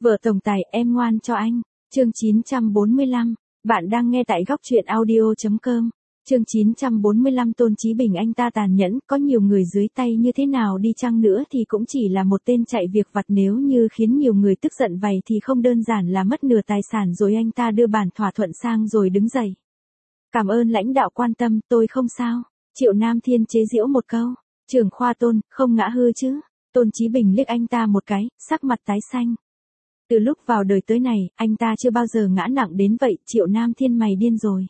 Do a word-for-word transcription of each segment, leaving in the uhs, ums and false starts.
Vợ tổng tài em ngoan cho anh. Chương chín trăm bốn mươi lăm. Bạn đang nghe tại góc truyện audio chấm com. Chương chín trăm bốn mươi lăm Tôn Chí Bình anh ta tàn nhẫn, có nhiều người dưới tay như thế nào đi chăng nữa thì cũng chỉ là một tên chạy việc vặt, nếu như khiến nhiều người tức giận vậy thì không đơn giản là mất nửa tài sản rồi. Anh ta đưa bản thỏa thuận sang rồi đứng dậy. Cảm ơn lãnh đạo quan tâm, tôi không sao. Triệu Nam Thiên chế giễu một câu. Trưởng khoa Tôn, không ngã hư chứ? Tôn Chí Bình liếc anh ta một cái, sắc mặt tái xanh. Từ lúc vào đời tới này, anh ta chưa bao giờ ngã nặng đến vậy. Triệu Nam Thiên mày điên rồi.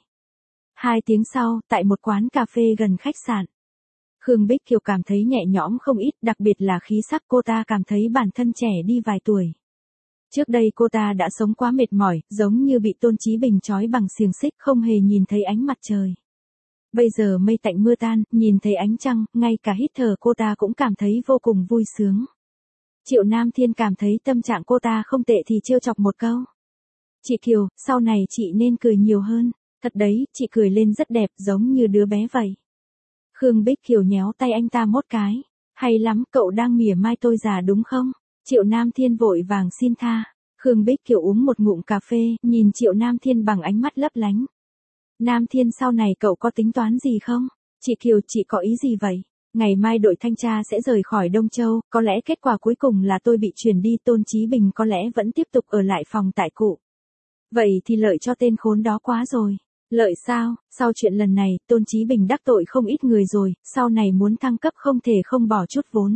Hai tiếng sau, tại một quán cà phê gần khách sạn, Khương Bích Kiều cảm thấy nhẹ nhõm không ít, đặc biệt là khí sắc. Cô ta cảm thấy bản thân trẻ đi vài tuổi. Trước đây cô ta đã sống quá mệt mỏi, giống như bị Tôn Chí Bình trói bằng xiềng xích, không hề nhìn thấy ánh mặt trời. Bây giờ mây tạnh mưa tan, nhìn thấy ánh trăng, ngay cả hít thở cô ta cũng cảm thấy vô cùng vui sướng. Triệu Nam Thiên cảm thấy tâm trạng cô ta không tệ thì trêu chọc một câu. Chị Kiều, sau này chị nên cười nhiều hơn. Thật đấy, chị cười lên rất đẹp, giống như đứa bé vậy. Khương Bích Kiều nhéo tay anh ta một cái. Hay lắm, cậu đang mỉa mai tôi già đúng không? Triệu Nam Thiên vội vàng xin tha. Khương Bích Kiều uống một ngụm cà phê, nhìn Triệu Nam Thiên bằng ánh mắt lấp lánh. Nam Thiên, sau này cậu có tính toán gì không? Chị Kiều, chị có ý gì vậy? Ngày mai đội thanh tra sẽ rời khỏi Đông Châu, có lẽ kết quả cuối cùng là tôi bị chuyển đi. Tôn Chí Bình có lẽ vẫn tiếp tục ở lại phòng tại cụ. Vậy thì lợi cho tên khốn đó quá rồi. Lợi sao? Sau chuyện lần này, Tôn Chí Bình đắc tội không ít người rồi, sau này muốn thăng cấp không thể không bỏ chút vốn.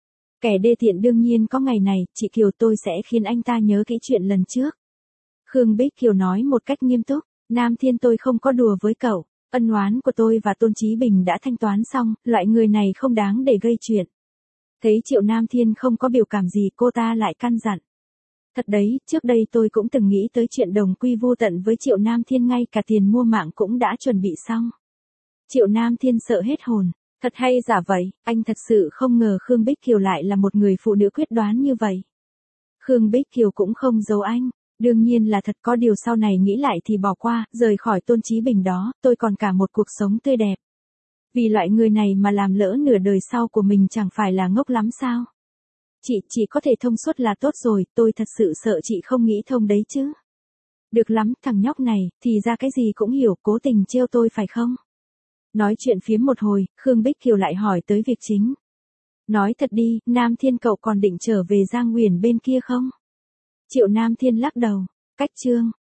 Kẻ đê tiện đương nhiên có ngày này, chị Kiều, tôi sẽ khiến anh ta nhớ kỹ chuyện lần trước. Khương Bích Kiều nói một cách nghiêm túc. Nam Thiên, tôi không có đùa với cậu. Ân oán của tôi và Tôn Chí Bình đã thanh toán xong, loại người này không đáng để gây chuyện. Thấy Triệu Nam Thiên không có biểu cảm gì, cô ta lại căn dặn. Thật đấy, trước đây tôi cũng từng nghĩ tới chuyện đồng quy vu tận với Triệu Nam Thiên, ngay cả tiền mua mạng cũng đã chuẩn bị xong. Triệu Nam Thiên sợ hết hồn. Thật hay giả vậy, anh thật sự không ngờ Khương Bích Kiều lại là một người phụ nữ quyết đoán như vậy. Khương Bích Kiều cũng không giấu anh. Đương nhiên là thật, có điều sau này nghĩ lại thì bỏ qua, rời khỏi Tôn Chí Bình đó, tôi còn cả một cuộc sống tươi đẹp. Vì loại người này mà làm lỡ nửa đời sau của mình chẳng phải là ngốc lắm sao? Chị, chị có thể thông suốt là tốt rồi, tôi thật sự sợ chị không nghĩ thông đấy chứ. Được lắm, thằng nhóc này, thì ra cái gì cũng hiểu, cố tình trêu tôi phải không? Nói chuyện phiếm một hồi, Khương Bích Kiều lại hỏi tới việc chính. Nói thật đi, Nam Thiên, cậu còn định trở về Giang Huyền bên kia không? Triệu Nam Thiên lắc đầu. Cách chương.